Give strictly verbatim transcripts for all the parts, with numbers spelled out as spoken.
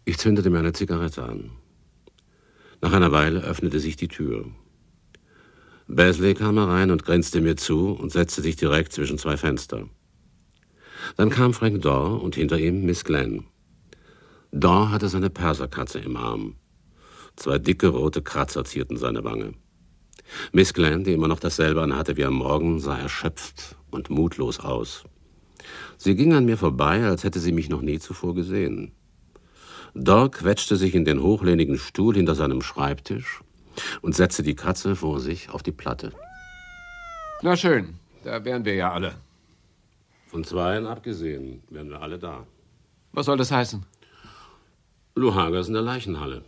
Ich zündete mir eine Zigarette an. Nach einer Weile öffnete sich die Tür. Beasley kam herein und grinste mir zu und setzte sich direkt zwischen zwei Fenster. Dann kam Frank Daw und hinter ihm Miss Glenn. Daw hatte seine Perserkatze im Arm. Zwei dicke rote Kratzer zierten seine Wange. Miss Glenn, die immer noch dasselbe anhatte wie am Morgen, sah erschöpft und mutlos aus. Sie ging an mir vorbei, als hätte sie mich noch nie zuvor gesehen. Daw quetschte sich in den hochlehnigen Stuhl hinter seinem Schreibtisch und setzte die Katze vor sich auf die Platte. Na schön, da wären wir ja alle. Von zweien abgesehen wären wir alle da. Was soll das heißen? Lou Hager ist in der Leichenhalle.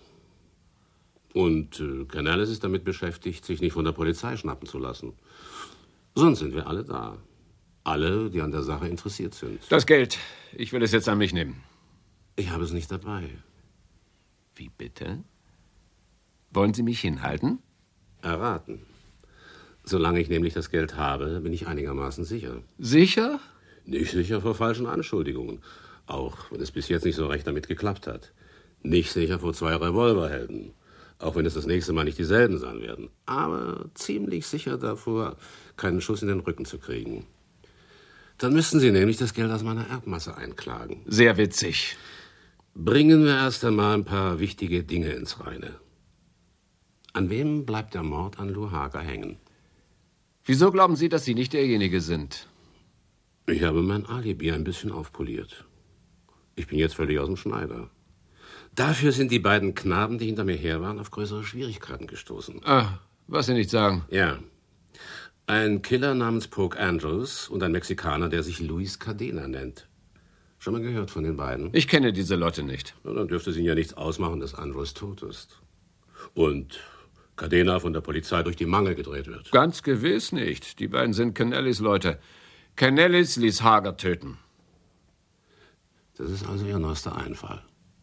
Und äh, Canales ist damit beschäftigt, sich nicht von der Polizei schnappen zu lassen. Sonst sind wir alle da. Alle, die an der Sache interessiert sind. Das Geld. Ich will es jetzt an mich nehmen. Ich habe es nicht dabei. Wie bitte? Wollen Sie mich hinhalten? Erraten. Solange ich nämlich das Geld habe, bin ich einigermaßen sicher. Sicher? Nicht sicher vor falschen Anschuldigungen. Auch wenn es bis jetzt nicht so recht damit geklappt hat. Nicht sicher vor zwei Revolverhelden. Auch wenn es das nächste Mal nicht dieselben sein werden. Aber ziemlich sicher davor, keinen Schuss in den Rücken zu kriegen. Dann müssten Sie nämlich das Geld aus meiner Erbmasse einklagen. Sehr witzig. Bringen wir erst einmal ein paar wichtige Dinge ins Reine. An wem bleibt der Mord an Lou Hager hängen? Wieso glauben Sie, dass Sie nicht derjenige sind? Ich habe mein Alibi ein bisschen aufpoliert. Ich bin jetzt völlig aus dem Schneider. Dafür sind die beiden Knaben, die hinter mir her waren, auf größere Schwierigkeiten gestoßen. Ah, was Sie nicht sagen. Ja. Ein Killer namens Poke Andrews und ein Mexikaner, der sich Luis Cadena nennt. Schon mal gehört von den beiden? Ich kenne diese Leute nicht. Na, dann dürfte es Ihnen ja nichts ausmachen, dass Andrews tot ist. Und Cadena von der Polizei durch die Mangel gedreht wird. Ganz gewiss nicht. Die beiden sind Canellis Leute. Canellis ließ Hager töten. Das ist also Ihr neuester Einfall.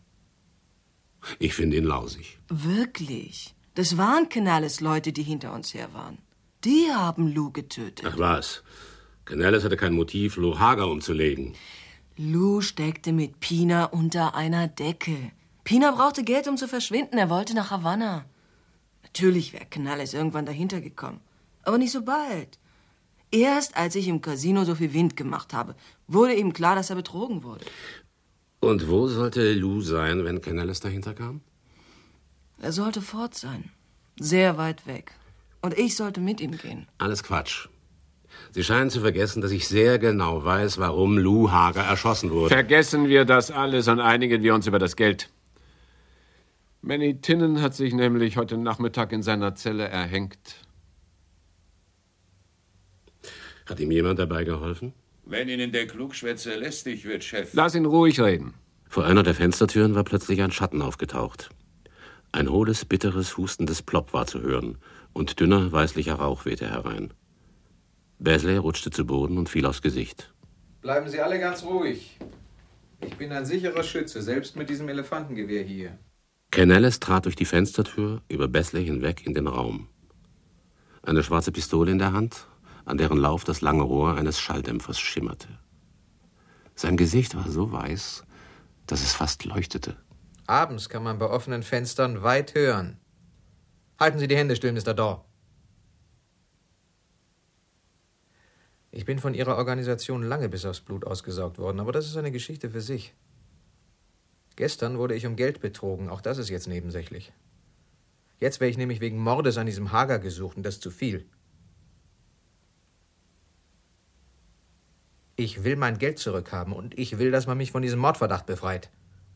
Ich finde ihn lausig. Wirklich? Das waren Canales Leute, die hinter uns her waren. Die haben Lou getötet. Ach was. Canales hatte kein Motiv, Lou Hager umzulegen. Lou steckte mit Pina unter einer Decke. Pina brauchte Geld, um zu verschwinden. Er wollte nach Havanna. Natürlich wäre Canales irgendwann dahinter gekommen. Aber nicht so bald. Erst als ich im Casino so viel Wind gemacht habe, wurde ihm klar, dass er betrogen wurde. Und wo sollte Lou sein, wenn Canales dahinter kam? Er sollte fort sein. Sehr weit weg. Und ich sollte mit ihm gehen. Alles Quatsch. Sie scheinen zu vergessen, dass ich sehr genau weiß, warum Lou Hager erschossen wurde. Vergessen wir das alles und einigen wir uns über das Geld. Manny Tinnen hat sich nämlich heute Nachmittag in seiner Zelle erhängt. Hat ihm jemand dabei geholfen? Wenn Ihnen der Klugschwätzer lästig wird, Chef. Lass ihn ruhig reden. Vor einer der Fenstertüren war plötzlich ein Schatten aufgetaucht. Ein hohles, bitteres, hustendes Plopp war zu hören und dünner, weißlicher Rauch wehte herein. Beasley rutschte zu Boden und fiel aufs Gesicht. Bleiben Sie alle ganz ruhig. Ich bin ein sicherer Schütze, selbst mit diesem Elefantengewehr hier. Canales trat durch die Fenstertür über Beasley hinweg in den Raum. Eine schwarze Pistole in der Hand, an deren Lauf das lange Rohr eines Schalldämpfers schimmerte. Sein Gesicht war so weiß, dass es fast leuchtete. Abends kann man bei offenen Fenstern weit hören. Halten Sie die Hände still, Mister Daw. Ich bin von Ihrer Organisation lange bis aufs Blut ausgesaugt worden, aber das ist eine Geschichte für sich. Gestern wurde ich um Geld betrogen, auch das ist jetzt nebensächlich. Jetzt wäre ich nämlich wegen Mordes an diesem Hager gesucht und das ist zu viel. Ich will mein Geld zurückhaben und ich will, dass man mich von diesem Mordverdacht befreit.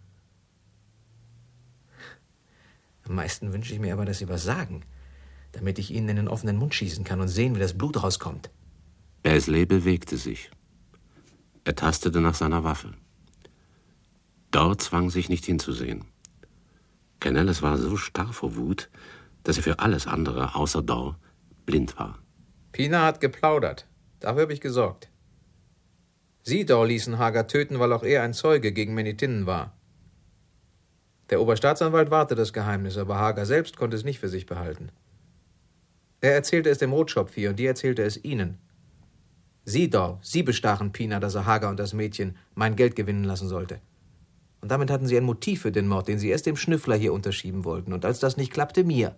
Am meisten wünsche ich mir aber, dass Sie was sagen, damit ich Ihnen in den offenen Mund schießen kann und sehen, wie das Blut rauskommt. Beasley bewegte sich. Er tastete nach seiner Waffe. Daw zwang sich nicht hinzusehen. Canales war so starr vor Wut, dass er für alles andere außer Daw blind war. Pina hat geplaudert. Dafür habe ich gesorgt. Sie, Daw, ließen Hager töten, weil auch er ein Zeuge gegen Manny Tinnen war. Der Oberstaatsanwalt wahrte das Geheimnis, aber Hager selbst konnte es nicht für sich behalten. Er erzählte es dem Rotschopf hier und die erzählte es Ihnen. Sie, Daw, Sie bestachen Pina, dass er Hager und das Mädchen mein Geld gewinnen lassen sollte. Und damit hatten Sie ein Motiv für den Mord, den Sie erst dem Schnüffler hier unterschieben wollten. Und als das nicht klappte, mir.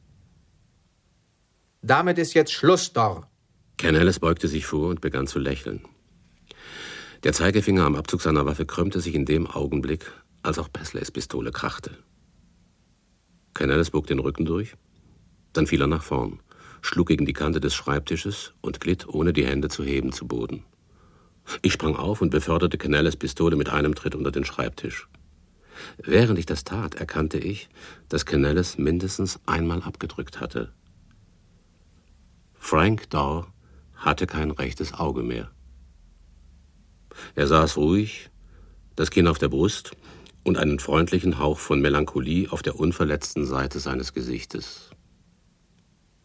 Damit ist jetzt Schluss, Dor. Canales beugte sich vor und begann zu lächeln. Der Zeigefinger am Abzug seiner Waffe krümmte sich in dem Augenblick, als auch Basleys Pistole krachte. Canales bog den Rücken durch, dann fiel er nach vorn, schlug gegen die Kante des Schreibtisches und glitt, ohne die Hände zu heben, zu Boden. Ich sprang auf und beförderte Canales Pistole mit einem Tritt unter den Schreibtisch. Während ich das tat, erkannte ich, dass Canales mindestens einmal abgedrückt hatte. Frank Dor hatte kein rechtes Auge mehr. Er saß ruhig, das Kinn auf der Brust und einen freundlichen Hauch von Melancholie auf der unverletzten Seite seines Gesichtes.